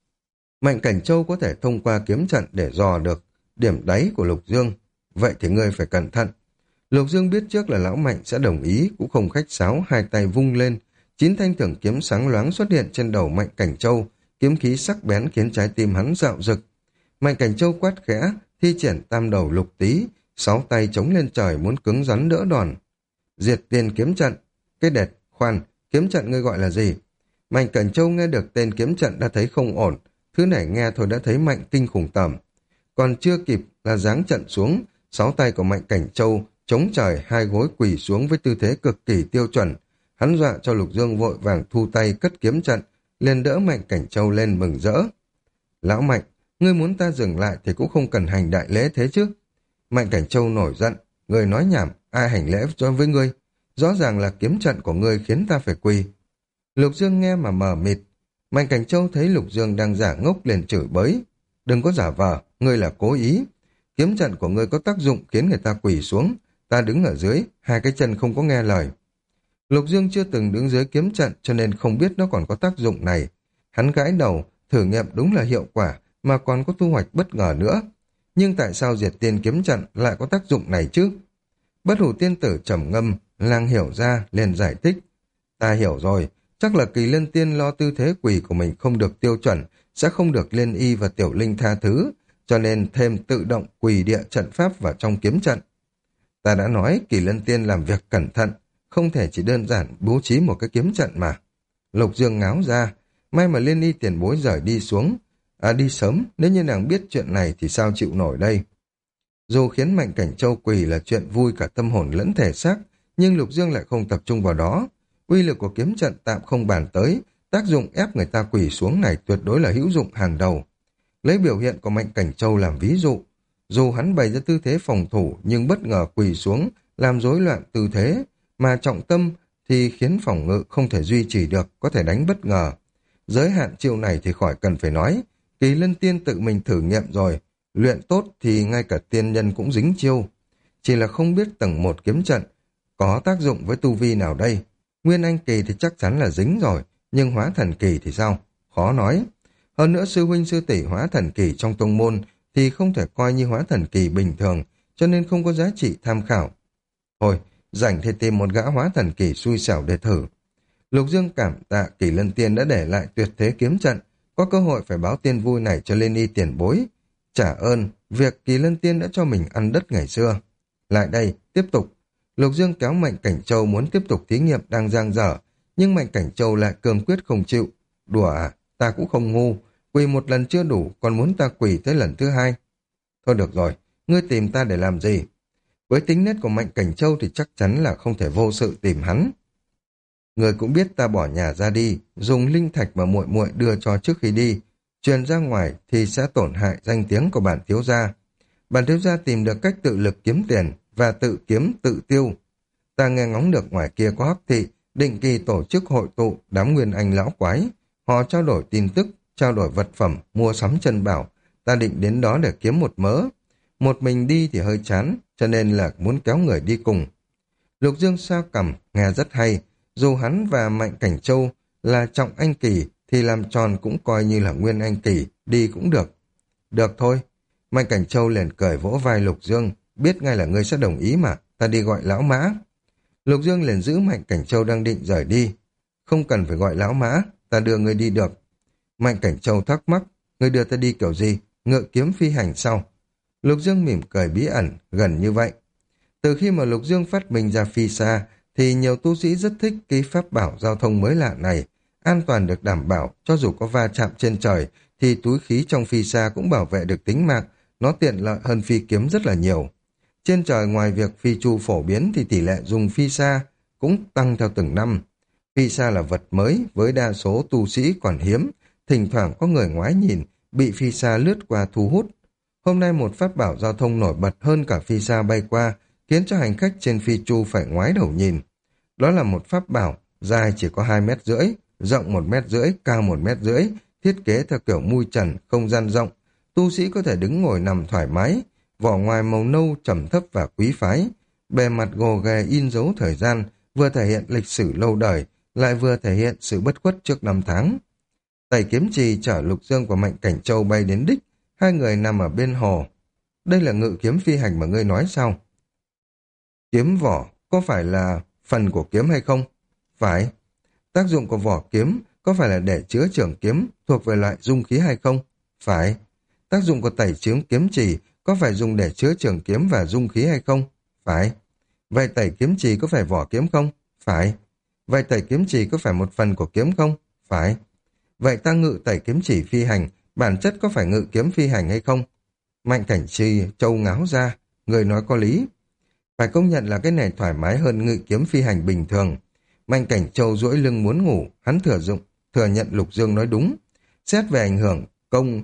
Mạnh Cảnh Châu có thể thông qua kiếm trận để dò được điểm đáy của Lục Dương. Vậy thì ngươi phải cẩn thận. Lục Dương biết trước là lão Mạnh sẽ đồng ý, cũng không khách sáo, hai tay vung lên. 9 thanh thưởng kiếm sáng loáng xuất hiện trên đầu Mạnh Cảnh Châu, kiếm khí sắc bén khiến trái tim hắn dạo rực. Mạnh Cảnh Châu quát khẽ, thi triển tam đầu lục tý, 6 tay chống lên trời muốn cứng rắn đỡ đòn. Diệt tiên kiếm trận. Cái đệt, khoan, kiếm trận ngươi gọi là gì? Mạnh Cảnh Châu nghe được tên kiếm trận đã thấy không ổn, thứ này nghe thôi đã thấy mạnh kinh khủng tởm. Còn chưa kịp là giáng trận xuống, 6 tay của Mạnh Cảnh Châu chống trời, hai gối quỳ xuống với tư thế cực kỳ tiêu chuẩn. Hắn dọa cho Lục Dương vội vàng thu tay cất kiếm trận, liền đỡ Mạnh Cảnh Châu lên mừng rỡ. Lão Mạnh, ngươi muốn ta dừng lại thì cũng không cần hành đại lễ thế chứ. Mạnh Cảnh Châu nổi giận, ngươi nói nhảm, ai hành lễ cho với ngươi? Rõ ràng là kiếm trận của ngươi khiến ta phải quỳ. Lục Dương nghe mà mờ mịt. Mạnh Cảnh Châu thấy Lục Dương đang giả ngốc liền chửi bới. Đừng có giả vờ, ngươi là cố ý. Kiếm trận của ngươi có tác dụng khiến người ta quỳ xuống. Ta đứng ở dưới, hai cái chân không có nghe lời. Lục Dương chưa từng đứng dưới kiếm trận cho nên không biết nó còn có tác dụng này. Hắn gãi đầu, thử nghiệm đúng là hiệu quả mà còn có thu hoạch bất ngờ nữa. Nhưng tại sao diệt tiên kiếm trận lại có tác dụng này chứ? Bất Hủ Tiên Tử trầm ngâm, lang hiểu ra, liền giải thích. Ta hiểu rồi, chắc là Kỳ Lân Tiên lo tư thế quỳ của mình không được tiêu chuẩn, sẽ không được Liên Y và Tiểu Linh tha thứ, cho nên thêm tự động quỳ địa trận pháp vào trong kiếm trận. Ta đã nói Kỳ Lân Tiên làm việc cẩn thận, không thể chỉ đơn giản bố trí một cái kiếm trận mà. Lục Dương ngáo ra, may mà Liên Y tiền bối rời đi xuống. Đi sớm, nếu như nàng biết chuyện này thì sao chịu nổi đây. Dù khiến Mạnh Cảnh Châu quỳ là chuyện vui cả tâm hồn lẫn thể xác, nhưng Lục Dương lại không tập trung vào đó. Uy lực của kiếm trận tạm không bàn tới, tác dụng ép người ta quỳ xuống này tuyệt đối là hữu dụng hàng đầu. Lấy biểu hiện của Mạnh Cảnh Châu làm ví dụ, dù hắn bày ra tư thế phòng thủ nhưng bất ngờ quỳ xuống, làm rối loạn tư thế, mà trọng tâm thì khiến phòng ngự không thể duy trì được, có thể đánh bất ngờ. Giới hạn chiêu này thì khỏi cần phải nói, Kỳ Lân Tiên tự mình thử nghiệm rồi, luyện tốt thì ngay cả tiên nhân cũng dính chiêu. Chỉ là không biết tầng 1 kiếm trận có tác dụng với tu vi nào đây. Nguyên Anh Kỳ thì chắc chắn là dính rồi, nhưng Hóa Thần Kỳ thì sao? Khó nói. Hơn nữa sư huynh sư tỷ Hóa Thần Kỳ trong tông môn thì không thể coi như Hóa Thần Kỳ bình thường, cho nên không có giá trị tham khảo. Thôi, rảnh thì tìm một gã Hóa Thần Kỳ xui xẻo để thử. Lục Dương cảm tạ Kỳ Lân Tiên đã để lại tuyệt thế kiếm trận, có cơ hội phải báo tin vui này cho Liên Y tiền bối. Trả ơn việc Kỳ Lân Tiên đã cho mình ăn đất ngày xưa. Lại đây, tiếp tục. Lục Dương kéo Mạnh Cảnh Châu muốn tiếp tục thí nghiệm đang dang dở, nhưng Mạnh Cảnh Châu lại cương quyết không chịu. Đùa à, ta cũng không ngu, quỳ một lần chưa đủ, còn muốn ta quỳ tới lần thứ hai. Thôi được rồi, ngươi tìm ta để làm gì? Với tính nết của Mạnh Cảnh Châu thì chắc chắn là không thể vô sự tìm hắn. Người cũng biết ta bỏ nhà ra đi, dùng linh thạch mà muội muội đưa cho trước khi đi, truyền ra ngoài thì sẽ tổn hại danh tiếng của bản thiếu gia. Bản thiếu gia tìm được cách tự lực kiếm tiền và tự kiếm tự tiêu. Ta nghe ngóng được ngoài kia có Hắc Thị, định kỳ tổ chức hội tụ đám nguyên anh lão quái. Họ trao đổi tin tức, trao đổi vật phẩm, mua sắm chân bảo. Ta định đến đó để kiếm một mớ. Một mình đi thì hơi chán, cho nên là muốn kéo người đi cùng. Lục Dương sao cằm, nghe rất hay. Dù hắn và Mạnh Cảnh Châu là trọng anh kỳ, thì làm tròn cũng coi như là nguyên anh kỳ, đi cũng được. Được thôi. Mạnh Cảnh Châu liền cười vỗ vai Lục Dương, biết ngay là ngươi sẽ đồng ý mà, ta đi gọi lão mã. Lục Dương liền giữ Mạnh Cảnh Châu đang định rời đi. Không cần phải gọi lão mã, ta đưa ngươi đi được. Mạnh Cảnh Châu thắc mắc, ngươi đưa ta đi kiểu gì, ngựa kiếm phi hành sao? Lục Dương mỉm cười bí ẩn, gần như vậy. Từ khi mà Lục Dương phát minh ra phi xa, thì nhiều tu sĩ rất thích cái pháp bảo giao thông mới lạ này. An toàn được đảm bảo, cho dù có va chạm trên trời, thì túi khí trong phi xa cũng bảo vệ được tính mạng, nó tiện lợi hơn phi kiếm rất là nhiều. Trên trời ngoài việc phi chu phổ biến thì tỷ lệ dùng phi xa cũng tăng theo từng năm. Phi xa là vật mới với đa số tu sĩ còn hiếm, thỉnh thoảng có người ngoái nhìn, bị phi xa lướt qua thu hút. Hôm nay một pháp bảo giao thông nổi bật hơn cả phi xa bay qua, khiến cho hành khách trên phi chu phải ngoái đầu nhìn. Đó là một pháp bảo, dài chỉ có 2,5 mét, rộng 1,5 mét, cao 1,5 mét, thiết kế theo kiểu mui trần, không gian rộng. Tu sĩ có thể đứng ngồi nằm thoải mái, vỏ ngoài màu nâu trầm thấp và quý phái. Bề mặt gồ ghề in dấu thời gian, vừa thể hiện lịch sử lâu đời, lại vừa thể hiện sự bất khuất trước năm tháng. Tẩy kiếm trì chở Lục Dương và Mạnh Cảnh Châu bay đến đích, hai người nằm ở bên hồ. Đây là ngự kiếm phi hành mà ngươi nói sao? Kiếm vỏ có phải là phần của kiếm hay không? Phải. Tác dụng của vỏ kiếm có phải là để chứa trường kiếm thuộc về loại dung khí hay không? Phải. Tác dụng của tẩy chướng kiếm trì có phải dùng để chứa trường kiếm và dung khí hay không? Phải. Vậy tẩy kiếm trì có phải vỏ kiếm không? Phải. Vậy tẩy kiếm trì có phải một phần của kiếm không? Phải. Vậy ta ngự tẩy kiếm trì phi hành, bản chất có phải ngự kiếm phi hành hay không? Mạnh Cảnh Châu ngáo ra, người nói có lý. Phải công nhận là cái này thoải mái hơn ngự kiếm phi hành bình thường. Mạnh Cảnh Châu duỗi lưng muốn ngủ, hắn thừa nhận Lục Dương nói đúng. Xét về ảnh hưởng công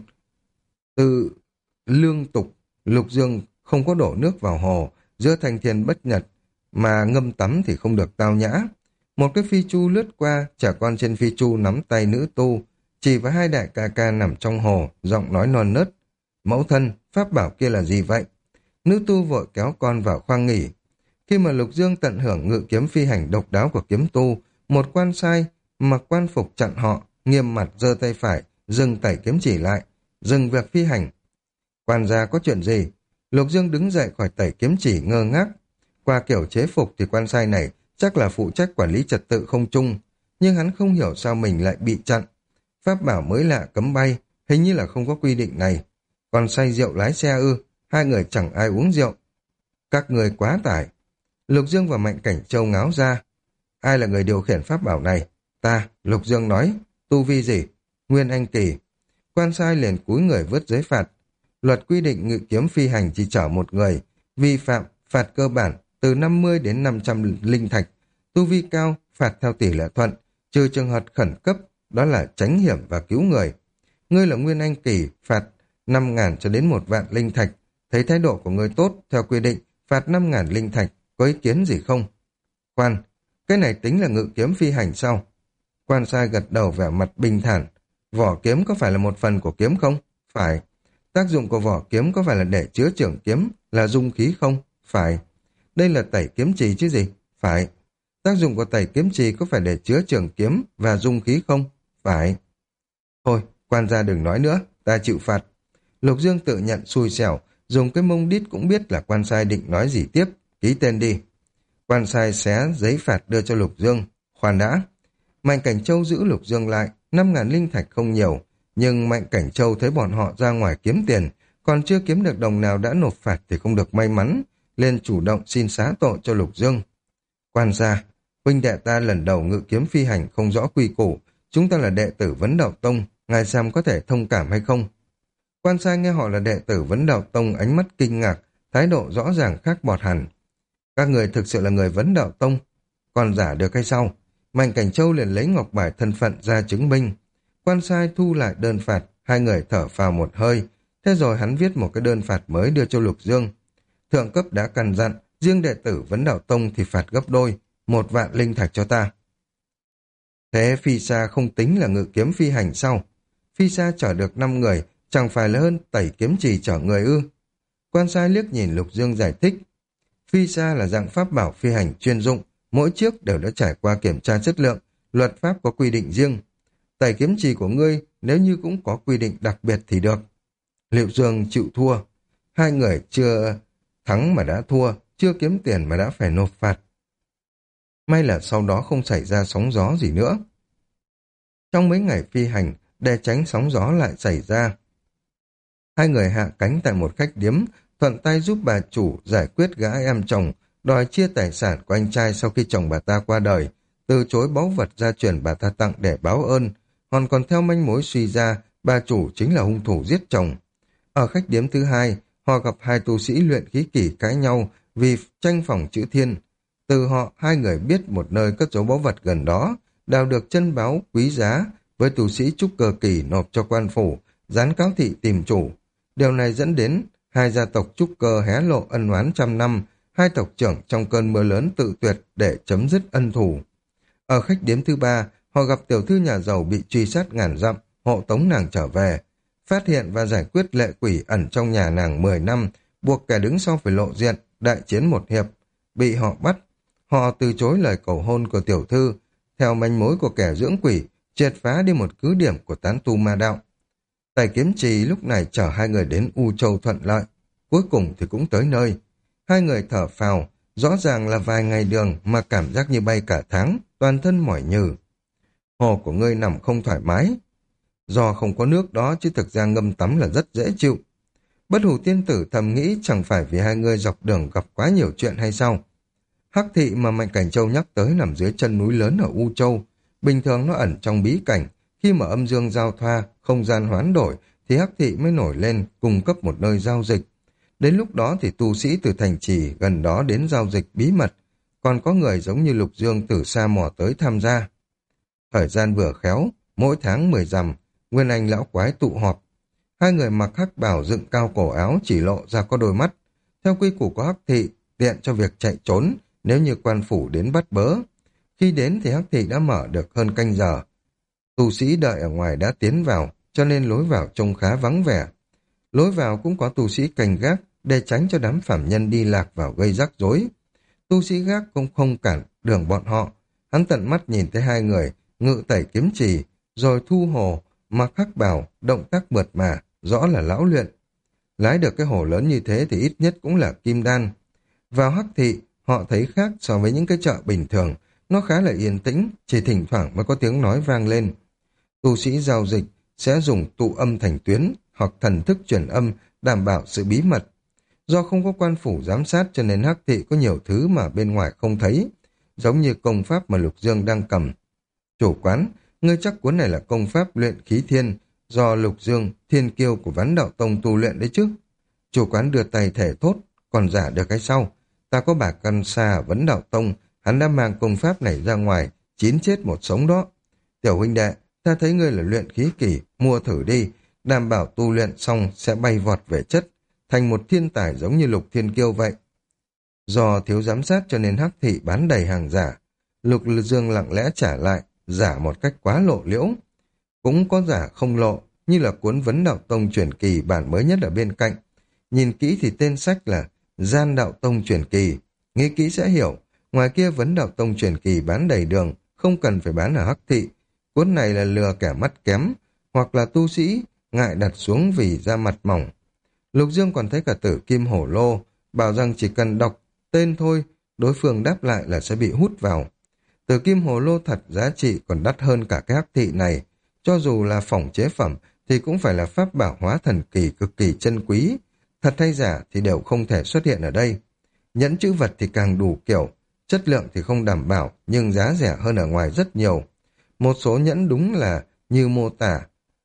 từ lương tục, Lục Dương không có đổ nước vào hồ, giữa thanh thiên bất nhật, mà ngâm tắm thì không được tao nhã. Một cái phi chu lướt qua, trẻ con trên phi chu nắm tay nữ tu, chỉ với hai đại ca ca nằm trong hồ, giọng nói non nớt. Mẫu thân, pháp bảo kia là gì vậy? Nữ tu vội kéo con vào khoang nghỉ. Khi mà Lục Dương tận hưởng ngự kiếm phi hành độc đáo của kiếm tu, một quan sai mặc quan phục chặn họ, nghiêm mặt giơ tay phải, dừng tẩy kiếm chỉ lại, dừng việc phi hành. Quan gia có chuyện gì? Lục Dương đứng dậy khỏi tẩy kiếm chỉ ngơ ngác. Qua kiểu chế phục thì quan sai này chắc là phụ trách quản lý trật tự không trung, nhưng hắn không hiểu sao mình lại bị chặn. Pháp bảo mới lạ cấm bay, hình như là không có quy định này. Còn say rượu lái xe ư? Hai người chẳng ai uống rượu. Các người quá tải. Lục Dương và Mạnh Cảnh Châu ngáo ra. Ai là người điều khiển pháp bảo này? Ta, Lục Dương nói. Tu vi gì? Nguyên Anh Kỳ. Quan sai liền cúi người vứt giấy phạt. Luật quy định ngự kiếm phi hành chỉ chở một người. Vi phạm, phạt cơ bản, từ 50 đến 500 linh thạch. Tu vi cao, phạt theo tỷ lệ thuận, trừ trường hợp khẩn cấp, đó là tránh hiểm và cứu người. Ngươi là Nguyên Anh Kỳ, phạt 5.000 cho đến 1 vạn linh thạch. Thấy thái độ của ngươi tốt, theo quy định, phạt 5.000 linh thạch, có ý kiến gì không? Khoan, cái này tính là ngự kiếm phi hành sao? Quan sai gật đầu vẻ mặt bình thản. Vỏ kiếm có phải là một phần của kiếm không? Phải. Tác dụng của vỏ kiếm có phải là để chứa trường kiếm, là dung khí không? Phải. Đây là tẩy kiếm trì chứ gì? Phải. Tác dụng của tẩy kiếm trì có phải để chứa trường kiếm và dung khí không? Phải. Thôi, quan gia đừng nói nữa, ta chịu phạt. Lục Dương tự nhận xui xẻo, dùng cái mông đít cũng biết là quan sai định nói gì tiếp, ký tên đi. Quan sai xé giấy phạt đưa cho Lục Dương. Khoan đã. Mạnh Cảnh Châu giữ Lục Dương lại, 5.000 linh thạch không nhiều, nhưng Mạnh Cảnh Châu thấy bọn họ ra ngoài kiếm tiền, còn chưa kiếm được đồng nào đã nộp phạt thì không được may mắn, nên chủ động xin xá tội cho Lục Dương. Quan gia, huynh đệ ta lần đầu ngự kiếm phi hành không rõ quy củ, chúng ta là đệ tử Vấn Đạo Tông, ngài xem có thể thông cảm hay không? Quan sai nghe họ là đệ tử Vấn Đạo Tông, ánh mắt kinh ngạc, thái độ rõ ràng khác bọt hẳn. Các người thực sự là người Vấn Đạo Tông, còn giả được hay sao? Mạnh Cảnh Châu liền lấy ngọc bài thân phận ra chứng minh. Quan sai thu lại đơn phạt, hai người thở phào một hơi, thế rồi hắn viết một cái đơn phạt mới đưa cho Lục Dương. Thượng cấp đã căn dặn, riêng đệ tử Vấn Đạo Tông thì phạt gấp đôi, 1 vạn linh thạch cho ta. Thế phi xa không tính là ngự kiếm phi hành sao? Phi xa chở được 5 người, chẳng phải là hơn tẩy kiếm trì chở người ư? Quan sai liếc nhìn Lục Dương giải thích. Phi xa là dạng pháp bảo phi hành chuyên dụng, mỗi chiếc đều đã trải qua kiểm tra chất lượng, luật pháp có quy định riêng. Tẩy kiếm trì của ngươi nếu như cũng có quy định đặc biệt thì được. Liệu Dương chịu thua. Hai người chưa thắng mà đã thua, chưa kiếm tiền mà đã phải nộp phạt. May là sau đó không xảy ra sóng gió gì nữa. Trong mấy ngày phi hành, để tránh sóng gió lại xảy ra, hai người hạ cánh tại một khách điếm, thuận tay giúp bà chủ giải quyết gã em chồng, đòi chia tài sản của anh trai sau khi chồng bà ta qua đời, từ chối báu vật gia truyền bà ta tặng để báo ơn, còn theo manh mối suy ra, bà chủ chính là hung thủ giết chồng. Ở khách điếm thứ hai, họ gặp hai tu sĩ luyện khí kỷ cãi nhau vì tranh phòng chữ thiên. Từ họ, hai người biết một nơi cất giấu báu vật gần đó, đào được chân báu quý giá, với tu sĩ trúc cơ kỳ nộp cho quan phủ, dán cáo thị tìm chủ. Điều này dẫn đến hai gia tộc trúc cơ hé lộ ân oán trăm năm, hai tộc trưởng trong cơn mưa lớn tự tuyệt để chấm dứt ân thù. Ở khách điếm thứ ba, họ gặp tiểu thư nhà giàu bị truy sát ngàn dặm, hộ tống nàng trở về. Phát hiện và giải quyết lệ quỷ ẩn trong nhà nàng 10 năm, buộc kẻ đứng sau phải lộ diện, đại chiến một hiệp. Bị họ bắt, họ từ chối lời cầu hôn của tiểu thư, theo manh mối của kẻ dưỡng quỷ, triệt phá đi một cứ điểm của tán tu ma đạo. Tẩy Kiếm Trì lúc này chở hai người đến U Châu thuận lợi, cuối cùng thì cũng tới nơi. Hai người thở phào, rõ ràng là vài ngày đường mà cảm giác như bay cả tháng, toàn thân mỏi nhừ. Hồ của ngươi nằm không thoải mái. Do không có nước đó chứ thực ra ngâm tắm là rất dễ chịu. Bất Hủ tiên tử thầm nghĩ chẳng phải vì hai người dọc đường gặp quá nhiều chuyện hay sao. Hắc thị mà Mạnh Cảnh Châu nhắc tới nằm dưới chân núi lớn ở U Châu. Bình thường nó ẩn trong bí cảnh, khi mà âm dương giao thoa, không gian hoán đổi, thì Hắc thị mới nổi lên cung cấp một nơi giao dịch. Đến lúc đó thì tu sĩ từ thành trì gần đó đến giao dịch bí mật, còn có người giống như Lục Dương từ xa mò tới tham gia. Thời gian vừa khéo, mỗi tháng 10 rằm, Nguyên Anh lão quái tụ họp. Hai người mặc hắc bào dựng cao cổ áo chỉ lộ ra có đôi mắt. Theo quy củ của Hắc thị, tiện cho việc chạy trốn nếu như quan phủ đến bắt bớ. Khi đến thì Hắc thị đã mở được hơn canh giờ. Tu sĩ đợi ở ngoài đã tiến vào, cho nên lối vào trông khá vắng vẻ. Lối vào cũng có tu sĩ canh gác để tránh cho đám phạm nhân đi lạc vào gây rắc rối. Tu sĩ gác cũng không cản đường bọn họ. Hắn tận mắt nhìn thấy hai người ngự tẩy kiếm trì, rồi thu hồ, mặc hắc bào, động tác mượt mà, rõ là lão luyện. Lái được cái hồ lớn như thế thì ít nhất cũng là kim đan. Vào Hắc thị, họ thấy khác so với những cái chợ bình thường, nó khá là yên tĩnh, chỉ thỉnh thoảng mới có tiếng nói vang lên. Tu sĩ giao dịch sẽ dùng tụ âm thành tuyến hoặc thần thức truyền âm đảm bảo sự bí mật. Do không có quan phủ giám sát cho nên Hắc thị có nhiều thứ mà bên ngoài không thấy, giống như công pháp mà Lục Dương đang cầm. Chủ quán, ngươi chắc cuốn này là công pháp luyện khí thiên do Lục Dương, thiên kiêu của Ván Đạo Tông tu luyện đấy chứ. Chủ quán đưa tay thể thốt, còn giả được cái sau. Ta có bà căn xa ở Vấn Đạo Tông, hắn đã mang công pháp này ra ngoài, 9 chết một sống đó. Tiểu huynh đệ, ta thấy ngươi là luyện khí kỳ, mua thử đi, đảm bảo tu luyện xong sẽ bay vọt về chất, thành một thiên tài giống như Lục Thiên Kiêu vậy. Do thiếu giám sát cho nên Hắc thị bán đầy hàng giả. Lục Dương lặng lẽ trả lại, giả một cách quá lộ liễu. Cũng có giả không lộ, như là cuốn Vấn Đạo Tông truyền kỳ bản mới nhất ở bên cạnh. Nhìn kỹ thì tên sách là Gian Đạo Tông truyền kỳ. Nghĩ kỹ sẽ hiểu, ngoài kia Vấn Đạo Tông truyền kỳ bán đầy đường, không cần phải bán ở Hắc thị. Cuốn này là lừa kẻ mắt kém, hoặc là tu sĩ, ngại đặt xuống vì da mặt mỏng. Lục Dương còn thấy cả Tử Kim Hổ Lô, bảo rằng chỉ cần đọc tên thôi, đối phương đáp lại là sẽ bị hút vào. Tử Kim Hồ Lô thật giá trị còn đắt hơn cả cái Hắc thị này, cho dù là phỏng chế phẩm thì cũng phải là pháp bảo hóa thần kỳ cực kỳ chân quý, thật hay giả thì đều không thể xuất hiện ở đây. Nhẫn chữ vật thì càng đủ kiểu, chất lượng thì không đảm bảo nhưng giá rẻ hơn ở ngoài rất nhiều. Một số nhẫn đúng là như mô tả,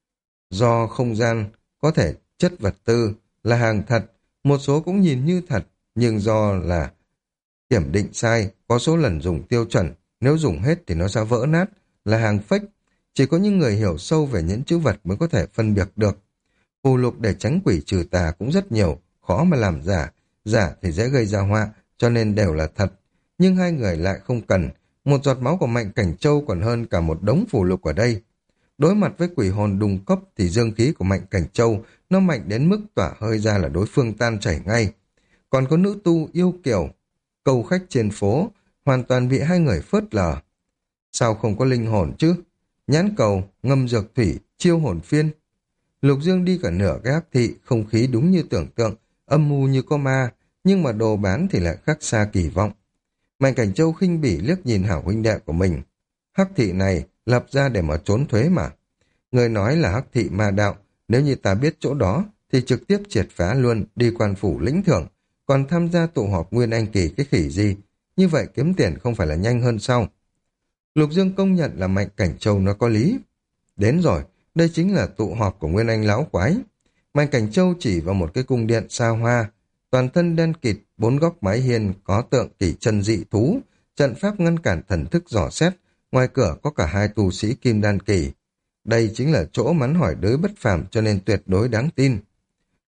do không gian có thể chất vật tư là hàng thật, một số cũng nhìn như thật nhưng do là kiểm định sai, có số lần dùng tiêu chuẩn, nếu dùng hết thì nó sẽ vỡ nát, là hàng fake. Chỉ có những người hiểu sâu về những chữ vật mới có thể phân biệt được. Phù lục để tránh quỷ trừ tà cũng rất nhiều, khó mà làm giả. Giả thì dễ gây ra họa, cho nên đều là thật. Nhưng hai người lại không cần. Một giọt máu của Mạnh Cảnh Châu còn hơn cả một đống phù lục ở đây. Đối mặt với quỷ hồn đùng cấp thì dương khí của Mạnh Cảnh Châu nó mạnh đến mức tỏa hơi ra là đối phương tan chảy ngay. Còn có nữ tu yêu kiều, câu khách trên phố, hoàn toàn bị hai người phớt lờ. Sao không có linh hồn chứ? Nhãn cầu, ngâm dược thủy, chiêu hồn phiên. Lục Dương đi cả nửa cái Hắc thị, không khí đúng như tưởng tượng, âm mưu như có ma, nhưng mà đồ bán thì lại khác xa kỳ vọng. Mạnh Cảnh Châu khinh bỉ liếc nhìn hảo huynh đệ của mình. Hắc thị này lập ra để mà trốn thuế mà. Người nói là Hắc thị ma đạo, nếu như ta biết chỗ đó thì trực tiếp triệt phá luôn, đi quan phủ lĩnh thưởng, còn tham gia tụ họp Nguyên Anh kỳ cái khỉ gì. Như vậy kiếm tiền không phải là nhanh hơn sao? Lục Dương công nhận là Mạnh Cảnh Châu nó có lý. Đến rồi, đây chính là tụ họp của Nguyên Anh lão quái. Mạnh Cảnh Châu chỉ vào một cái cung điện xa hoa, toàn thân đen kịt, 4 góc mái hiên có tượng kỳ chân dị thú, trận pháp ngăn cản thần thức dò xét, ngoài cửa có cả 2 tu sĩ kim đan kỳ. Đây chính là chỗ mắn hỏi đới bất phàm cho nên tuyệt đối đáng tin.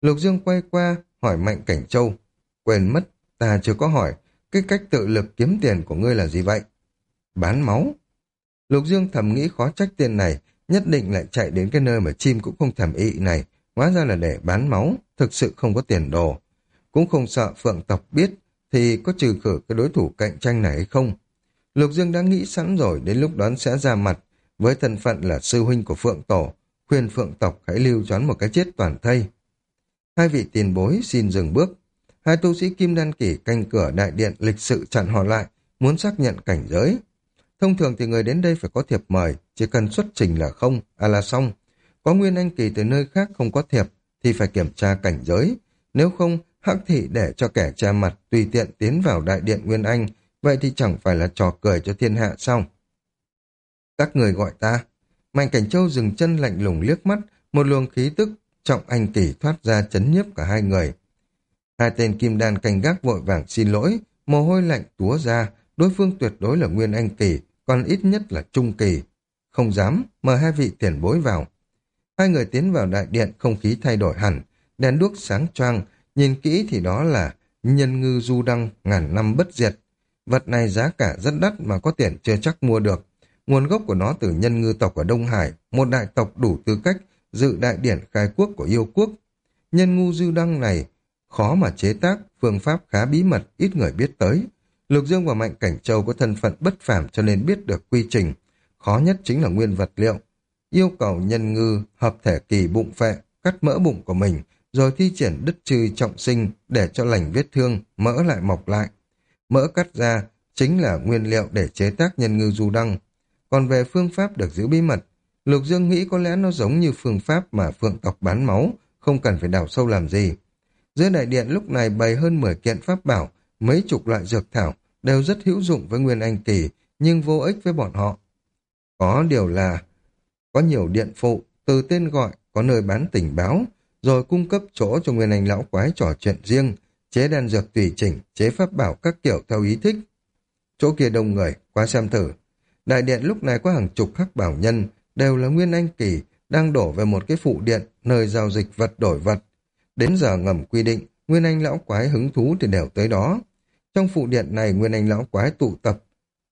Lục Dương quay qua, hỏi Mạnh Cảnh Châu. Quên mất, ta chưa có hỏi, cái cách tự lực kiếm tiền của ngươi là gì vậy? Bán máu. Lục Dương thầm nghĩ khó trách tên này, nhất định lại chạy đến cái nơi mà chim cũng không thèm ị này, hóa ra là để bán máu, thực sự không có tiền đồ. Cũng không sợ Phượng tộc biết, thì có trừ khử cái đối thủ cạnh tranh này hay không? Lục Dương đã nghĩ sẵn rồi, đến lúc đó sẽ ra mặt, với thân phận là sư huynh của Phượng Tổ, khuyên Phượng tộc hãy lưu choán một cái chết toàn thây. Hai vị tiền bối xin dừng bước. Hai tu sĩ kim đan kỷ canh cửa đại điện lịch sự chặn họ lại, muốn xác nhận cảnh giới. Thông thường thì người đến đây phải có thiệp mời, chỉ cần xuất trình là không, là xong. Có nguyên anh kỳ từ nơi khác không có thiệp, thì phải kiểm tra cảnh giới. Nếu không, hắc thị để cho kẻ che mặt tùy tiện tiến vào đại điện Nguyên Anh, vậy thì chẳng phải là trò cười cho thiên hạ sao? Các người gọi ta. Mạnh Cảnh Châu dừng chân lạnh lùng liếc mắt, một luồng khí tức trọng anh kỳ thoát ra chấn nhiếp cả hai người. Hai tên kim đan canh gác vội vàng xin lỗi, mồ hôi lạnh túa ra, đối phương tuyệt đối là nguyên anh kỳ, còn ít nhất là trung kỳ. Không dám, mời hai vị tiền bối vào. Hai người tiến vào đại điện, không khí thay đổi hẳn, đèn đuốc sáng choang, nhìn kỹ thì đó là nhân ngư du đăng ngàn năm bất diệt. Vật này giá cả rất đắt mà có tiền chưa chắc mua được. Nguồn gốc của nó từ nhân ngư tộc ở Đông Hải, một đại tộc đủ tư cách dự đại điển khai quốc của yêu quốc. Nhân ngư du đăng này khó mà chế tác, phương pháp khá bí mật, ít người biết tới. Lục Dương và Mạnh Cảnh Châu có thân phận bất phàm cho nên biết được quy trình. Khó nhất chính là nguyên vật liệu. Yêu cầu nhân ngư hợp thể kỳ bụng phệ, cắt mỡ bụng của mình, rồi thi triển đứt trừ trọng sinh để cho lành vết thương, mỡ lại mọc lại. Mỡ cắt ra chính là nguyên liệu để chế tác nhân ngư du đăng. Còn về phương pháp được giữ bí mật, Lục Dương nghĩ có lẽ nó giống như phương pháp mà phượng tộc bán máu, không cần phải đào sâu làm gì. Dưới đại điện lúc này bày hơn 10 kiện pháp bảo, mấy chục loại dược thảo, đều rất hữu dụng với Nguyên Anh Kỳ, nhưng vô ích với bọn họ. Có điều là, có nhiều điện phụ, từ tên gọi, có nơi bán tình báo, rồi cung cấp chỗ cho Nguyên Anh lão quái trò chuyện riêng, chế đan dược tùy chỉnh, chế pháp bảo các kiểu theo ý thích. Chỗ kia đông người, qua xem thử. Đại điện lúc này có hàng chục khắc bảo nhân, đều là Nguyên Anh Kỳ, đang đổ về một cái phụ điện, nơi giao dịch vật đổi vật. Đến giờ ngầm quy định, Nguyên Anh lão quái hứng thú thì đều tới đó. Trong phụ điện này, Nguyên Anh lão quái tụ tập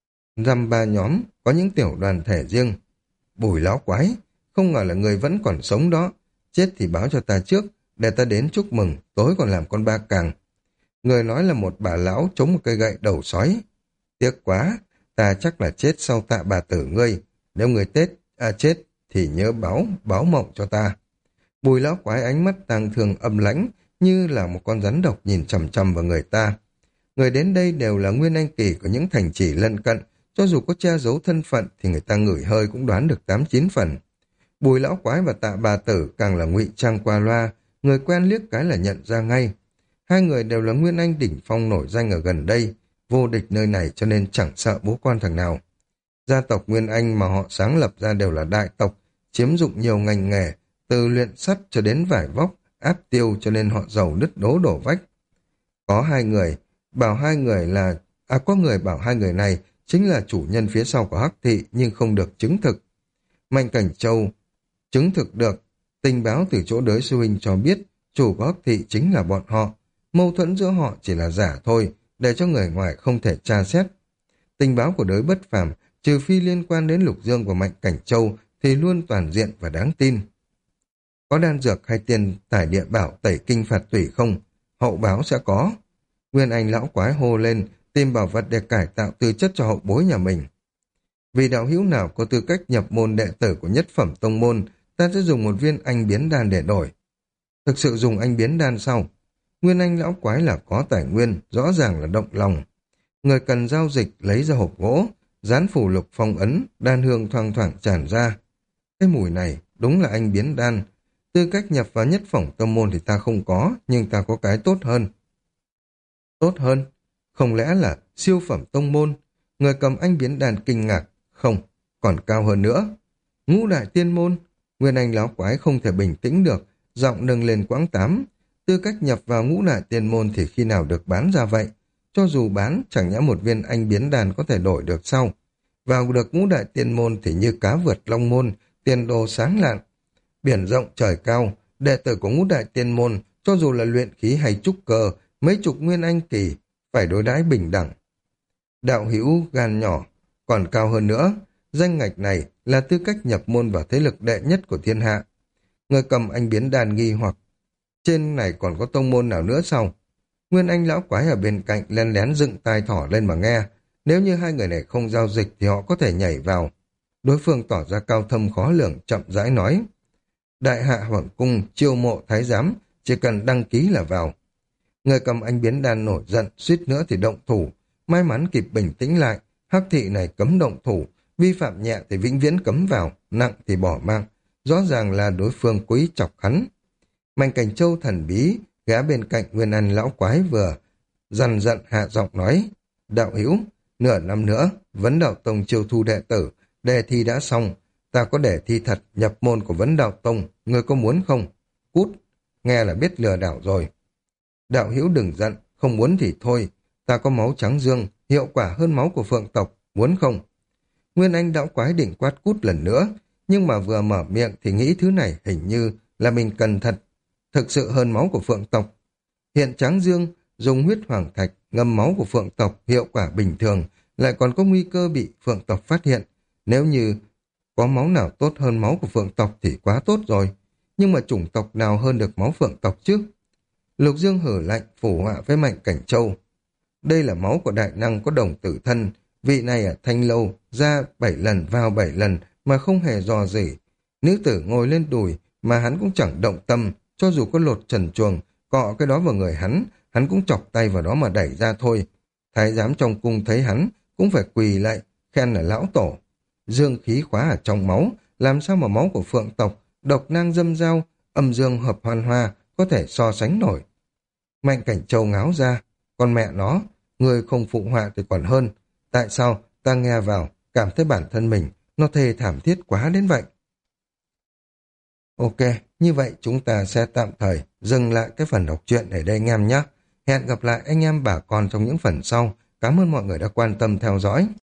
dăm ba nhóm, có những tiểu đoàn thể riêng. Bùi lão quái, không ngờ là người vẫn còn sống đó. Chết thì báo cho ta trước, để ta đến chúc mừng, tối còn làm con ba càng. Người nói là một bà lão chống một cây gậy đầu sói. Tiếc quá, ta chắc là chết sau tạ bà tử ngươi. Nếu người chết thì nhớ báo mộng cho ta. Bùi lão quái ánh mắt tang thương âm lãnh, như là một con rắn độc nhìn chằm chằm vào người ta. Người đến đây đều là Nguyên Anh Kỳ của những thành trì lân cận, cho dù có che giấu thân phận thì người ta ngửi hơi cũng đoán được 8-9 phần. Bùi lão quái và tạ bà tử càng là ngụy trang qua loa, người quen liếc cái là nhận ra ngay. Hai người đều là Nguyên Anh đỉnh phong nổi danh ở gần đây, vô địch nơi này cho nên chẳng sợ bố con thằng nào. Gia tộc Nguyên Anh mà họ sáng lập ra đều là đại tộc, chiếm dụng nhiều ngành nghề, từ luyện sắt cho đến vải vóc, áp tiêu cho nên họ giàu nứt đổ vách. Có hai người, có người bảo hai người này chính là chủ nhân phía sau của Hắc Thị nhưng không được chứng thực. Mạnh Cảnh Châu chứng thực được, tình báo từ chỗ đới sư huynh cho biết chủ của Hắc Thị chính là bọn họ. Mâu thuẫn giữa họ chỉ là giả thôi, để cho người ngoài không thể tra xét. Tình báo của đới bất phàm, trừ phi liên quan đến Lục Dương và Mạnh Cảnh Châu thì luôn toàn diện và đáng tin. Có đan dược hay tiền tải địa bảo tẩy kinh phạt tủy không? Hậu báo sẽ có. Nguyên Anh lão quái hô lên, tìm bảo vật để cải tạo tư chất cho hậu bối nhà mình. Vì đạo hữu nào có tư cách nhập môn đệ tử của nhất phẩm tông môn, ta sẽ dùng một viên anh biến đan để đổi. Thực sự dùng anh biến đan sau. Nguyên Anh lão quái là có tài nguyên, rõ ràng là động lòng. Người cần giao dịch lấy ra hộp gỗ, dán phủ lục phong ấn, đan hương thoang thoảng tràn ra. Cái mùi này đúng là anh biến đan. Tư cách nhập vào nhất phẩm tông môn thì ta không có, nhưng ta có cái tốt hơn. Tốt hơn? Không lẽ là siêu phẩm tông môn? Người cầm anh biến đan kinh ngạc. Không, còn cao hơn nữa. Ngũ đại tiên môn. Nguyên Anh lão quái không thể bình tĩnh được, giọng nâng lên quãng 8. Tư cách nhập vào ngũ đại tiên môn thì khi nào được bán ra vậy? Cho dù bán, chẳng nhẽ một viên anh biến đan có thể đổi được sau. Vào được ngũ đại tiên môn thì như cá vượt long môn, tiền đồ sáng lạn. Biển rộng trời cao, đệ tử của ngũ đại tiên môn cho dù là luyện khí hay trúc cơ, mấy chục nguyên anh kỳ, phải đối đãi bình đẳng. Đạo hữu gan nhỏ, còn cao hơn nữa, danh ngạch này là tư cách nhập môn vào thế lực đệ nhất của thiên hạ. Người cầm anh biến đàn nghi hoặc trên này còn có tông môn nào nữa sao? Nguyên anh lão quái ở bên cạnh lén lén dựng tai thỏ lên mà nghe. Nếu như hai người này không giao dịch thì họ có thể nhảy vào. Đối phương tỏ ra cao thâm khó lường, chậm rãi nói. Đại hạ hoàng cung chiêu mộ thái giám, chỉ cần đăng ký là vào. Người cầm anh biến đan nổi giận, suýt nữa thì động thủ. May mắn kịp bình tĩnh lại, hắc thị này cấm động thủ, vi phạm nhẹ thì vĩnh viễn cấm vào, nặng thì bỏ mạng. Rõ ràng là đối phương cố ý chọc hắn. Mạnh Cảnh Châu thần bí, gã bên cạnh Nguyên Anh lão quái vừa dằn giận hạ giọng nói. Đạo hữu, nửa năm nữa, Vấn Đạo Tông chiêu thu đệ tử, đề thi đã xong. Ta có đề thi thật nhập môn của Vấn Đạo Tông, ngươi có muốn không? Cút, nghe là biết lừa đảo rồi. Đạo hữu đừng giận, không muốn thì thôi. Ta có máu trắng dương, hiệu quả hơn máu của phượng tộc, muốn không? Nguyên Anh lão quái định quát cút lần nữa, nhưng mà vừa mở miệng thì nghĩ thứ này hình như là mình cần thật, thực sự hơn máu của phượng tộc. Hiện Tráng Dương dùng huyết hoàng thạch ngâm máu của phượng tộc hiệu quả bình thường, lại còn có nguy cơ bị phượng tộc phát hiện. Nếu như có máu nào tốt hơn máu của phượng tộc thì quá tốt rồi. Nhưng mà chủng tộc nào hơn được máu phượng tộc chứ? Lục Dương hử lạnh phủ họa với Mạnh Cảnh Châu. Đây là máu của đại năng có đồng tử thân. Vị này ở Thanh Lâu ra 7 lần vào 7 lần mà không hề dò gì. Nữ tử ngồi lên đùi mà hắn cũng chẳng động tâm, cho dù có lột trần truồng, cọ cái đó vào người hắn cũng chọc tay vào đó mà đẩy ra thôi. Thái giám trong cung thấy hắn cũng phải quỳ lại, khen là lão tổ. Dương khí khóa ở trong máu, làm sao mà máu của phượng tộc, độc nang dâm dao, âm dương hợp hoan hoa có thể so sánh nổi. Mạnh Cảnh Châu ngáo ra, con mẹ nó, người không phụ họa thì còn hơn. Tại sao ta nghe vào, cảm thấy bản thân mình nó thê thảm thiết quá đến vậy? Ok, như vậy chúng ta sẽ tạm thời dừng lại cái phần đọc truyện ở đây anh em nhé. Hẹn gặp lại anh em bà con trong những phần sau. Cảm ơn mọi người đã quan tâm theo dõi.